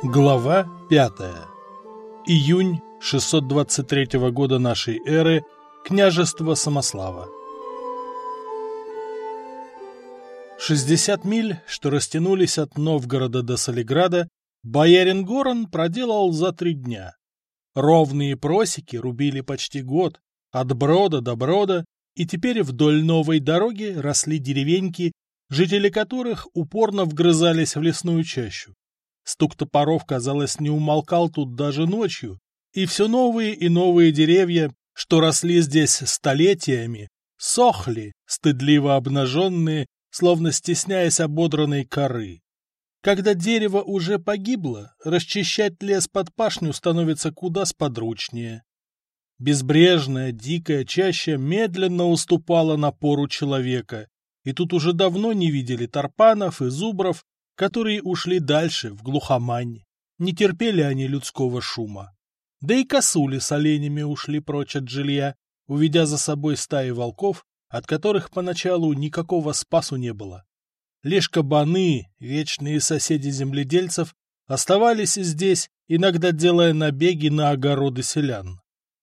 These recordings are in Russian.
Глава 5. Июнь 623 года нашей эры. Княжество Самослава. 60 миль, что растянулись от Новгорода до Солиграда, боярин Горан проделал за 3 дня. Ровные просеки рубили почти год, от брода до брода, и теперь вдоль новой дороги росли деревеньки, жители которых упорно вгрызались в лесную чащу. Стук топоров, казалось, не умолкал тут даже ночью, и все новые и новые деревья, что росли здесь столетиями, сохли, стыдливо обнаженные, словно стесняясь ободранной коры. Когда дерево уже погибло, расчищать лес под пашню становится куда сподручнее. Безбрежная, дикая чаща медленно уступала напору человека, и тут уже давно не видели тарпанов и зубров, которые ушли дальше, в глухомань. Не терпели они людского шума. Да и косули с оленями ушли прочь от жилья, уведя за собой стаи волков, от которых поначалу никакого спасу не было. Лишь кабаны, вечные соседи земледельцев, оставались здесь, иногда делая набеги на огороды селян.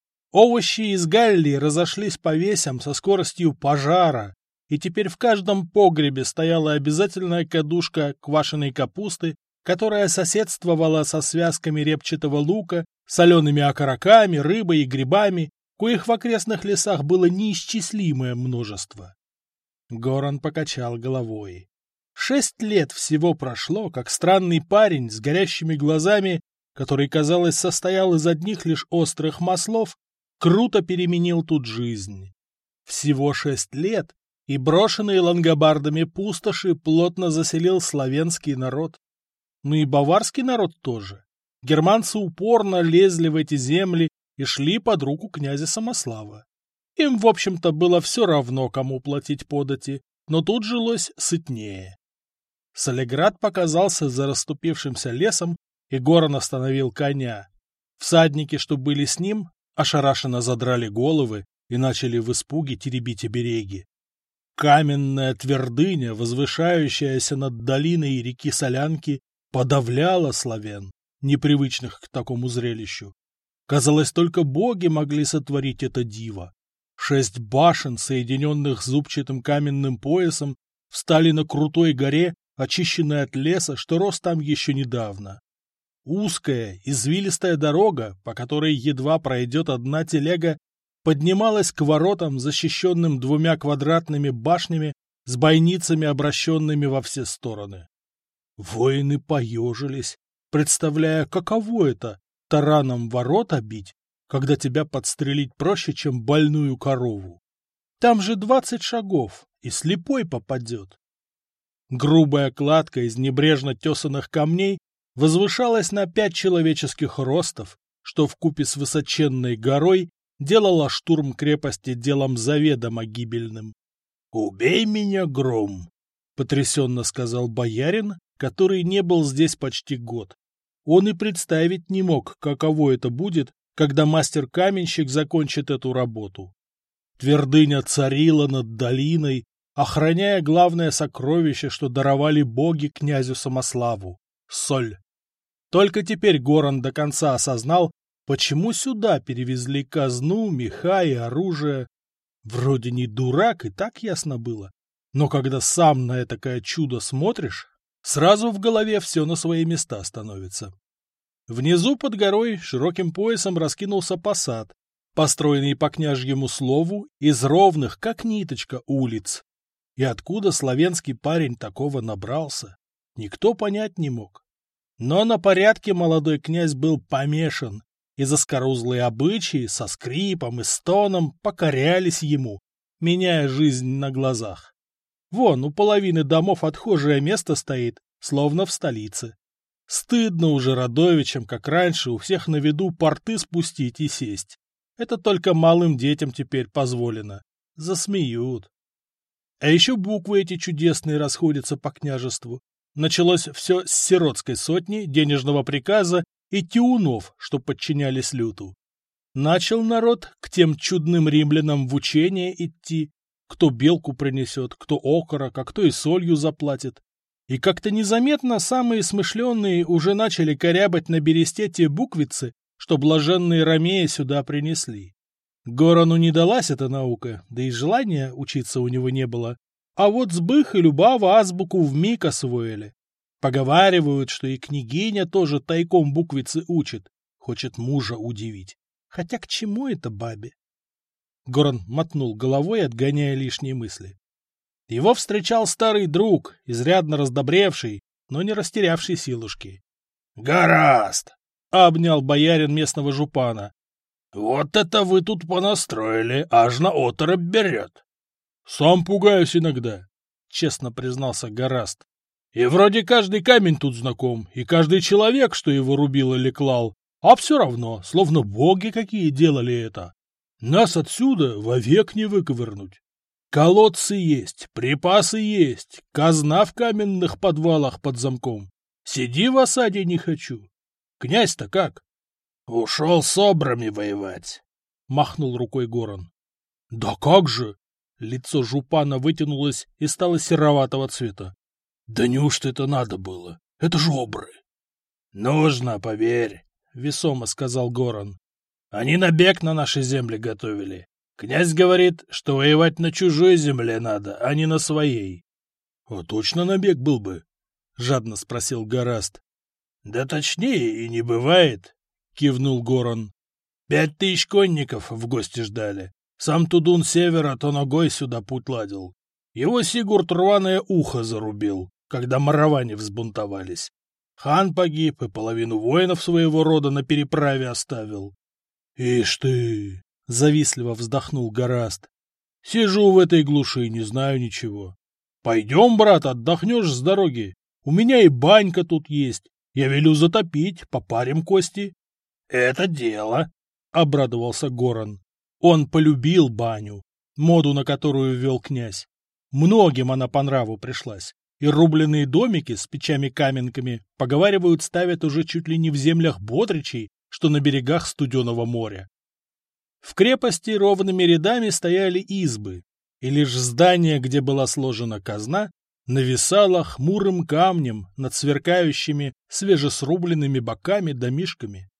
Овощи из Галлии разошлись по весям со скоростью пожара, и теперь в каждом погребе стояла обязательная кадушка квашеной капусты, которая соседствовала со связками репчатого лука, солеными окороками, рыбой и грибами, коих в окрестных лесах было неисчислимое множество. Горан покачал головой. 6 лет всего прошло, как странный парень с горящими глазами, который, казалось, состоял из одних лишь острых маслов, круто переменил тут жизнь. Всего 6 лет, и брошенные лангобардами пустоши плотно заселил славянский народ. Ну и баварский народ тоже. Германцы упорно лезли в эти земли и шли под руку князя Самослава. Им, в общем-то, было все равно, кому платить подати, но тут жилось сытнее. Солиград показался за расступившимся лесом, и Горан остановил коня. Всадники, что были с ним, ошарашенно задрали головы и начали в испуге теребить обереги. Каменная твердыня, возвышающаяся над долиной реки Солянки, подавляла славян, непривычных к такому зрелищу. Казалось, только боги могли сотворить это диво. 6 башен, соединенных зубчатым каменным поясом, встали на крутой горе, очищенной от леса, что рос там еще недавно. Узкая, извилистая дорога, по которой едва пройдет одна телега, поднималась к воротам, защищенным 2 квадратными башнями с бойницами, обращенными во все стороны. Воины поежились, представляя, каково это — тараном ворота бить, когда тебя подстрелить проще, чем больную корову. Там же 20 шагов, и слепой попадет. Грубая кладка из небрежно тесанных камней возвышалась на 5 человеческих ростов, что вкупе с высоченной горой делала штурм крепости делом заведомо гибельным. — Убей меня, гром! — потрясенно сказал боярин, который не был здесь почти год. Он и представить не мог, каково это будет, когда мастер-каменщик закончит эту работу. Твердыня царила над долиной, охраняя главное сокровище, что даровали боги князю Самославу — соль. Только теперь Горан до конца осознал, почему сюда перевезли казну, меха и оружие. Вроде не дурак, и так ясно было. Но когда сам на этакое чудо смотришь, сразу в голове все на свои места становится. Внизу под горой широким поясом раскинулся посад, построенный по княжьему слову из ровных, как ниточка, улиц. И откуда славянский парень такого набрался, никто понять не мог. Но на порядке молодой князь был помешан, и заскорузлые обычаи со скрипом и стоном покорялись ему, меняя жизнь на глазах. Вон, у половины домов отхожее место стоит, словно в столице. Стыдно уже родовичам, как раньше, у всех на виду порты спустить и сесть. Это только малым детям теперь позволено. Засмеют. А еще буквы эти чудесные расходятся по княжеству. Началось все с сиротской сотни, денежного приказа и тиунов, что подчинялись люту. Начал народ к тем чудным римлянам в учение идти, кто белку принесет, кто окорок, а кто и солью заплатит. И как-то незаметно самые смышленые уже начали корябать на бересте те буквицы, что блаженные ромеи сюда принесли. Горану не далась эта наука, да и желания учиться у него не было. А вот Сбых и Любава азбуку вмиг освоили. Поговаривают, что и княгиня тоже тайком буквицы учит, хочет мужа удивить. Хотя к чему это бабе? Горан мотнул головой, отгоняя лишние мысли. Его встречал старый друг, изрядно раздобревший, но не растерявший силушки. — Гораст! — обнял боярин местного жупана. — Вот это вы тут понастроили, аж на оторопь берет. — Сам пугаюсь иногда, — честно признался Гораст. — И вроде каждый камень тут знаком, и каждый человек, что его рубил или клал, а все равно, словно боги какие делали это. Нас отсюда вовек не выковырнуть. Колодцы есть, припасы есть, казна в каменных подвалах под замком. Сиди в осаде не хочу. Князь-то как? — Ушел с обрами воевать, — махнул рукой Горан. — Да как же! Лицо жупана вытянулось и стало сероватого цвета. — Да неужто это надо было? Это же обры! — Нужно, поверь, — весомо сказал Горан. — Они набег на наши земли готовили. Князь говорит, что воевать на чужой земле надо, а не на своей. — А точно набег был бы? — жадно спросил Гораст. — Да точнее и не бывает, — кивнул Горан. 5000 конников в гости ждали. Сам Тудун севера то ногой сюда путь ладил. Его Сигурд рваное ухо зарубил, когда мараване взбунтовались. Хан погиб и половину воинов своего рода на переправе оставил. — Ишь ты! — завистливо вздохнул Гораст. — Сижу в этой глуши, не знаю ничего. Пойдем, брат, отдохнешь с дороги. У меня и банька тут есть. Я велю затопить, попарим кости. — Это дело, — обрадовался Горан. Он полюбил баню, моду на которую ввел князь. Многим она по нраву пришлась. И рубленые домики с печами-каменками, поговаривают, ставят уже чуть ли не в землях Бодричей, что на берегах Студеного моря. В крепости ровными рядами стояли избы, и лишь здание, где была сложена казна, нависало хмурым камнем над сверкающими свежесрубленными боками домишками.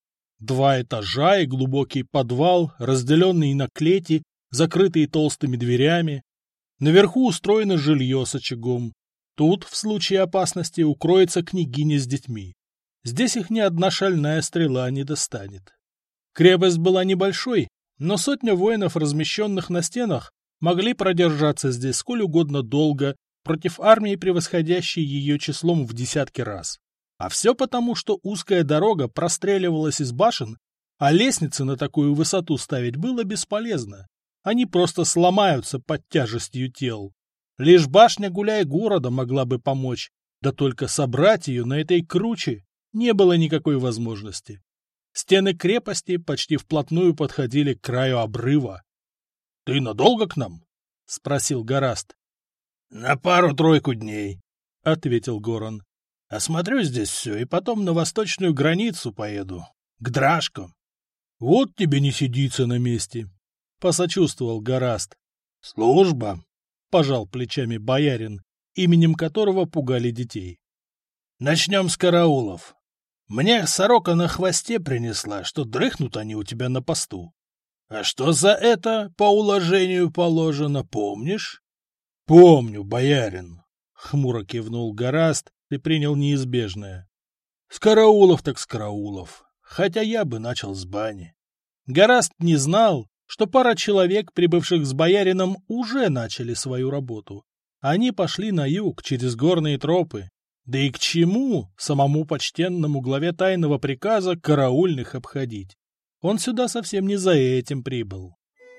2 этажа и глубокий подвал, разделенный на клети, закрытые толстыми дверями. Наверху устроено жилье с очагом. Тут, в случае опасности, укроется княгиня с детьми. Здесь их ни одна шальная стрела не достанет. Крепость была небольшой, но 100 воинов, размещенных на стенах, могли продержаться здесь сколь угодно долго против армии, превосходящей ее числом в десятки раз. А все потому, что узкая дорога простреливалась из башен, а лестницы на такую высоту ставить было бесполезно. Они просто сломаются под тяжестью тел. Лишь башня Гуляй-города могла бы помочь, да только собрать ее на этой круче не было никакой возможности. Стены крепости почти вплотную подходили к краю обрыва. — Ты надолго к нам? — спросил Гораст. — На 2-3 дней, — ответил Горан. — Осмотрю здесь все и потом на восточную границу поеду, к Дражкам. — Вот тебе не сидится на месте, — посочувствовал Гораст. — Служба, — пожал плечами боярин, именем которого пугали детей. — Начнем с караулов. Мне сорока на хвосте принесла, что дрыхнут они у тебя на посту. А что за это по уложению положено, помнишь? — Помню, боярин, — хмуро кивнул Гораст и принял неизбежное. — С караулов так с караулов, хотя я бы начал с бани. Гораст не знал, что пара человек, прибывших с боярином, уже начали свою работу. Они пошли на юг через горные тропы. Да и к чему самому почтенному главе тайного приказа караульных обходить? Он сюда совсем не за этим прибыл.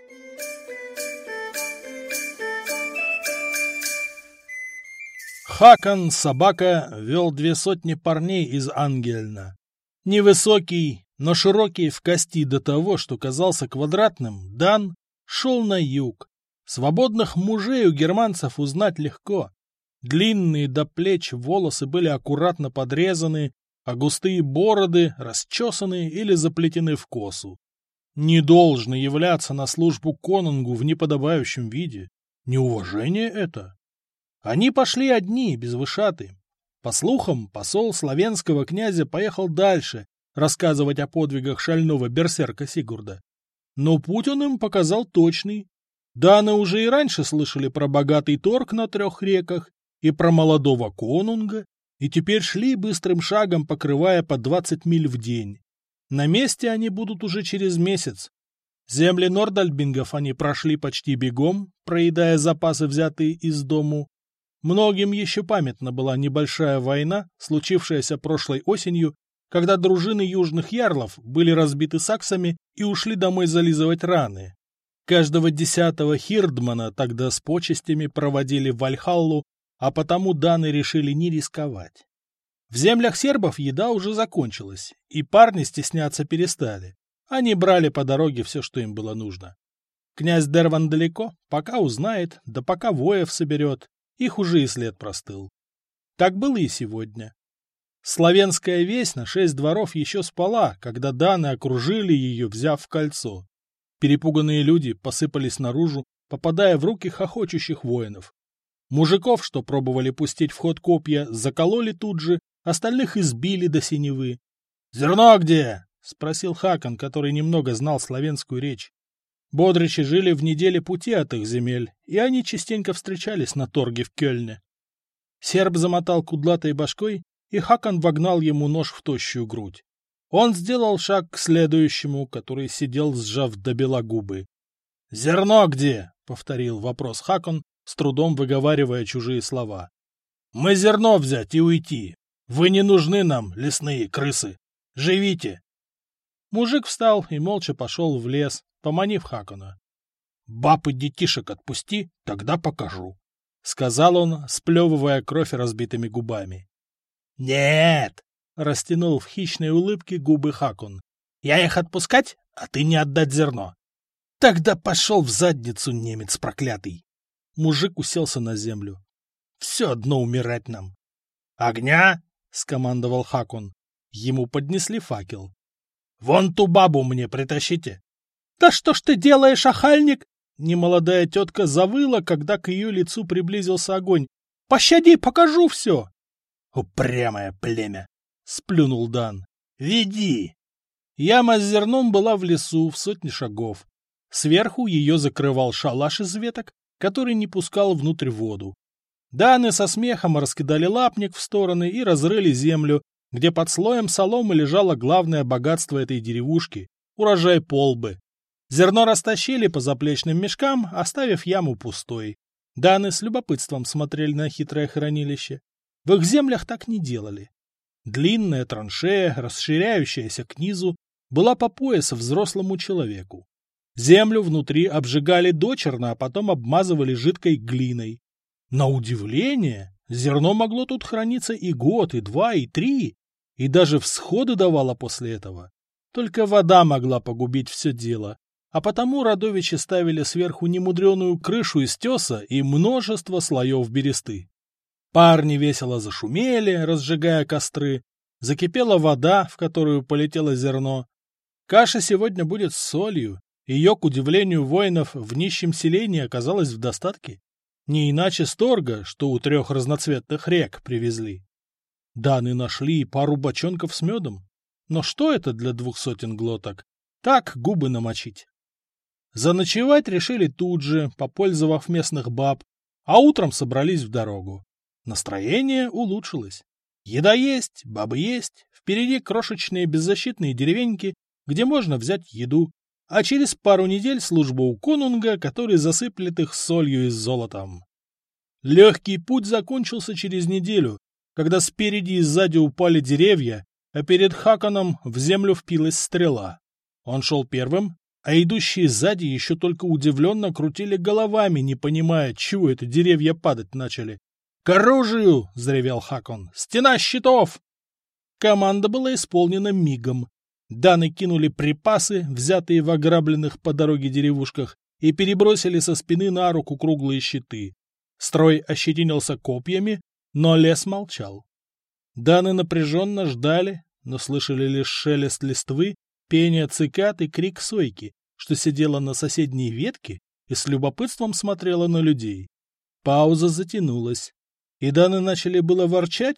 Хакон Собака вел 200 парней из Ангельна. Невысокий, но широкий в кости до того, что казался квадратным, Дан шел на юг. Свободных мужей у германцев узнать легко. Длинные до плеч волосы были аккуратно подрезаны, а густые бороды расчесаны или заплетены в косу. Не должно являться на службу конунгу в неподобающем виде. Неуважение это. Они пошли одни, без вышаты. По слухам, посол славянского князя поехал дальше рассказывать о подвигах шального берсерка Сигурда. Но путь он им показал точный. Даны уже и раньше слышали про богатый торг на 3 реках и про молодого конунга, и теперь шли быстрым шагом, покрывая по 20 миль в день. На месте они будут уже через месяц. Земли нордальбингов они прошли почти бегом, проедая запасы, взятые из дому. Многим еще памятна была небольшая война, случившаяся прошлой осенью, когда дружины южных ярлов были разбиты саксами и ушли домой зализывать раны. Каждого 10-го хирдмана тогда с почестями проводили в Вальхаллу, а потому даны решили не рисковать. В землях сербов еда уже закончилась, и парни стесняться перестали. Они брали по дороге все, что им было нужно. Князь Дерван далеко, пока узнает, да пока воев соберет, их уже и след простыл. Так было и сегодня. Славянская весть на 6 дворов еще спала, когда даны окружили ее, взяв в кольцо. Перепуганные люди посыпались наружу, попадая в руки хохочущих воинов. Мужиков, что пробовали пустить в ход копья, закололи тут же, остальных избили до синевы. — Зерно где? — спросил Хакон, который немного знал славянскую речь. Бодричи жили в неделе пути от их земель, и они частенько встречались на торге в Кёльне. Серб замотал кудлатой башкой, и Хакон вогнал ему нож в тощую грудь. Он сделал шаг к следующему, который сидел, сжав до бела губы. — Зерно где? — повторил вопрос Хакон, с трудом выговаривая чужие слова. — Мы зерно взять и уйти. Вы не нужны нам, лесные крысы. Живите. Мужик встал и молча пошел в лес, поманив Хакона. — Баб и детишек отпусти, тогда покажу, — сказал он, сплевывая кровь разбитыми губами. — Нет! — растянул в хищной улыбке губы Хакон. — Я их отпускать, а ты не отдать зерно. — Тогда пошел в задницу, немец проклятый! Мужик уселся на землю. — Все одно умирать нам. — Огня! — скомандовал Хакон. Ему поднесли факел. — Вон ту бабу мне притащите. — Да что ж ты делаешь, охальник? Немолодая тетка завыла, когда к ее лицу приблизился огонь. — Пощади, покажу все! — Упрямое племя! — сплюнул Дан. — Веди! Яма с зерном была в лесу в 100 шагов. Сверху ее закрывал шалаш из веток, который не пускал внутрь воду. Даны со смехом раскидали лапник в стороны и разрыли землю, где под слоем соломы лежало главное богатство этой деревушки — урожай полбы. Зерно растащили по заплечным мешкам, оставив яму пустой. Даны с любопытством смотрели на хитрое хранилище. В их землях так не делали. Длинная траншея, расширяющаяся к низу, была по пояс взрослому человеку. Землю внутри обжигали дочерно, а потом обмазывали жидкой глиной. На удивление, зерно могло тут храниться и год, и 2, и 3, и даже всходы давало после этого. Только вода могла погубить все дело, а потому родовичи ставили сверху немудреную крышу из теса и множество слоев бересты. Парни весело зашумели, разжигая костры. Закипела вода, в которую полетело зерно. Каша сегодня будет с солью. Ее, к удивлению воинов, в нищем селении оказалось в достатке. Не иначе с торга, что у 3 разноцветных рек привезли. Даны нашли и пару бочонков с медом. Но что это для 200 глоток? Так губы намочить. Заночевать решили тут же, попользовав местных баб, а утром собрались в дорогу. Настроение улучшилось. Еда есть, бабы есть, впереди крошечные беззащитные деревеньки, где можно взять еду, а через пару недель служба у конунга, который засыплет их солью и золотом. Легкий путь закончился через неделю, когда спереди и сзади упали деревья, а перед Хаконом в землю впилась стрела. Он шел первым, а идущие сзади еще только удивленно крутили головами, не понимая, чего это деревья падать начали. — К оружию! — заревел Хакон. — Стена щитов! Команда была исполнена мигом. Даны кинули припасы, взятые в ограбленных по дороге деревушках, и перебросили со спины на руку круглые щиты. Строй ощетинился копьями, но лес молчал. Даны напряженно ждали, но слышали лишь шелест листвы, пение цикад и крик сойки, что сидела на соседней ветке и с любопытством смотрела на людей. Пауза затянулась. И Даны начали было ворчать,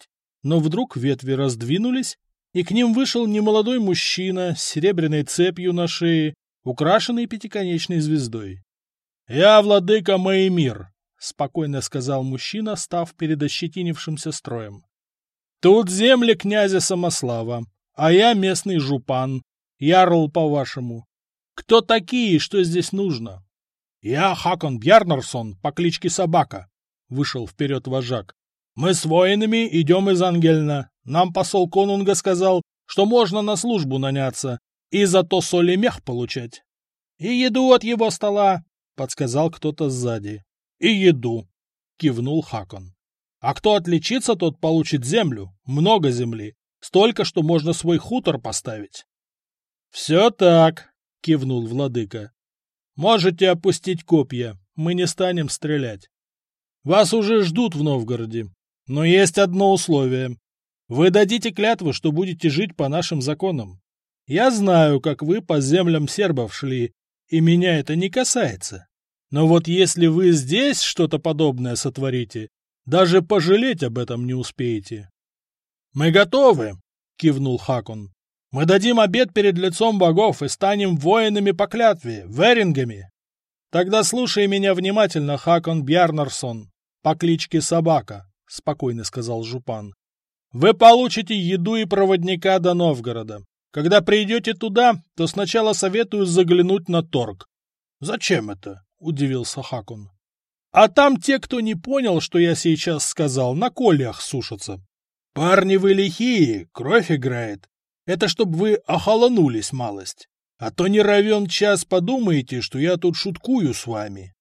Но вдруг ветви раздвинулись, и к ним вышел немолодой мужчина с серебряной цепью на шее, украшенный пятиконечной звездой. «Я владыка Маэмир», — спокойно сказал мужчина, став перед ощетинившимся строем. «Тут земли князя Самослава, а я местный жупан, ярл по-вашему. Кто такие и что здесь нужно?» «Я Хакон Бьярнарсон по кличке Собака», — вышел вперед вожак. «Мы с воинами идем из Ангельна. Нам посол конунга сказал, что можно на службу наняться и зато соль и мех получать. И еду от его стола», — подсказал кто-то сзади. «И еду», — кивнул Хакон. «А кто отличится, тот получит землю, много земли, столько, что можно свой хутор поставить». «Все так», — кивнул владыка. «Можете опустить копья, мы не станем стрелять. Вас уже ждут в Новгороде, но есть одно условие. Вы дадите клятву, что будете жить по нашим законам. Я знаю, как вы по землям сербов шли, и меня это не касается. Но вот если вы здесь что-то подобное сотворите, даже пожалеть об этом не успеете». «Мы готовы», — кивнул Хакон. «Мы дадим обет перед лицом богов и станем воинами по клятве, верингами. Тогда слушай меня внимательно, Хакон Бьярнарсон, по кличке Собака», — спокойно сказал жупан. «Вы получите еду и проводника до Новгорода. Когда придете туда, то сначала советую заглянуть на торг». «Зачем это?» — удивился Хакон. «А там те, кто не понял, что я сейчас сказал, на кольях сушатся. Парни вы лихие, кровь играет. Это чтоб вы охолонулись малость. А то не равен час подумаете, что я тут шуткую с вами».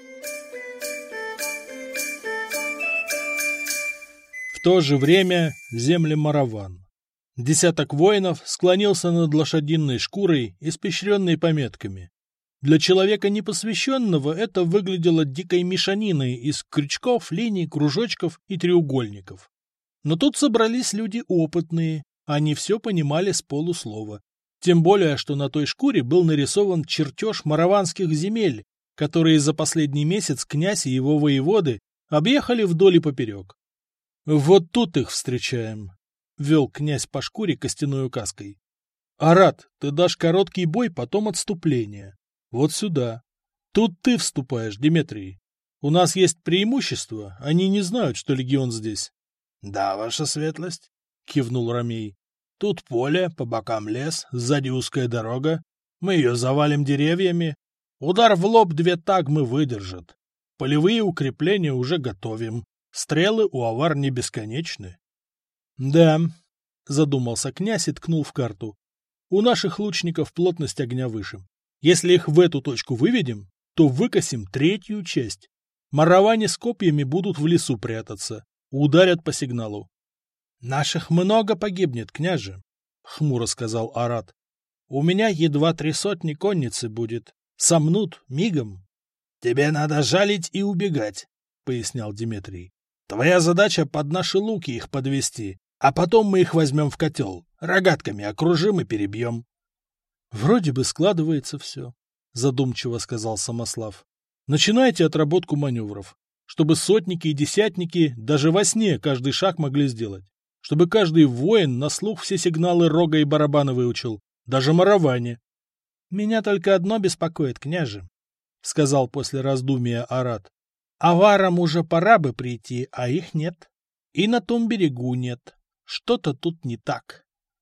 В то же время земли Мараван. Десяток воинов склонился над лошадиной шкурой, испещренной пометками. Для человека непосвященного это выглядело дикой мешаниной из крючков, линий, кружочков и треугольников. Но тут собрались люди опытные, они все понимали с полуслова. Тем более, что на той шкуре был нарисован чертеж мараванских земель, которые за последний месяц князь и его воеводы объехали вдоль и поперек. «Вот тут их встречаем», — вел князь по шкуре костяной указкой. «Арат, ты дашь короткий бой, потом отступление. Вот сюда. Тут ты вступаешь, Диметрий. У нас есть преимущество, они не знают, что легион здесь». «Да, ваша светлость», — кивнул Ромей. «Тут поле, по бокам лес, сзади узкая дорога. Мы ее завалим деревьями. Удар в лоб 2 тагмы выдержат. Полевые укрепления уже готовим. Стрелы у авар не бесконечны». «Да», — задумался князь и ткнул в карту. «У наших лучников плотность огня выше. Если их в эту точку выведем, то выкосим 3-ю часть. Мараване с копьями будут в лесу прятаться. Ударят по сигналу». «Наших много погибнет, княже», — хмуро сказал Арат. «У меня едва 300 конницы будет. Сомнут мигом». «Тебе надо жалить и убегать», — пояснял Диметрий. «Твоя задача под наши луки их подвести, а потом мы их возьмем в котел, рогатками окружим и перебьем». «Вроде бы складывается все», — задумчиво сказал Самослав. «Начинайте отработку маневров, чтобы сотники и десятники даже во сне каждый шаг могли сделать, чтобы каждый воин на слух все сигналы рога и барабана выучил, даже мараване». «Меня только одно беспокоит, княже», — сказал после раздумия Арат. «Аварам уже пора бы прийти, а их нет. И на том берегу нет. Что-то тут не так».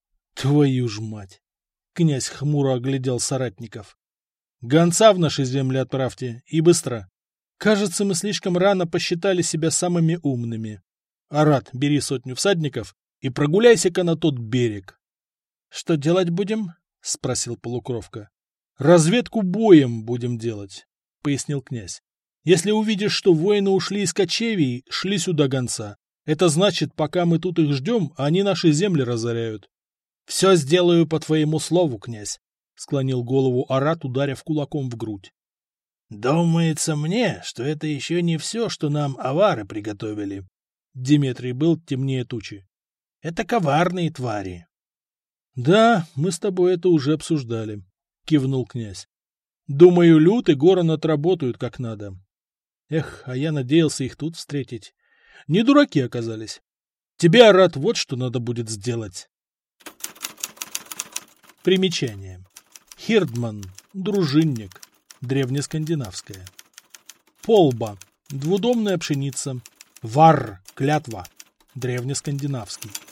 «Твою ж мать!» — князь хмуро оглядел соратников. «Гонца в наши земли отправьте, и быстро. Кажется, мы слишком рано посчитали себя самыми умными. Арат, бери 100 всадников и прогуляйся-ка на тот берег». «Что делать будем?» — спросил полукровка. «Разведку боем будем делать», — пояснил князь. «Если увидишь, что воины ушли из кочевий, шли сюда гонца. Это значит, пока мы тут их ждем, они наши земли разоряют». «Все сделаю по твоему слову, князь», — склонил голову Арат, ударив кулаком в грудь. «Думается мне, что это еще не все, что нам авары приготовили». Диметрий был темнее тучи. «Это коварные твари». «Да, мы с тобой это уже обсуждали», — кивнул князь. «Думаю, Лют и Горан отработают как надо. Эх, а я надеялся их тут встретить. Не дураки оказались». Тебе, Арат, вот что надо будет сделать. Примечание. Хирдман, дружинник, древнескандинавское. Полба, двудомная пшеница. Варр, клятва, древнескандинавский.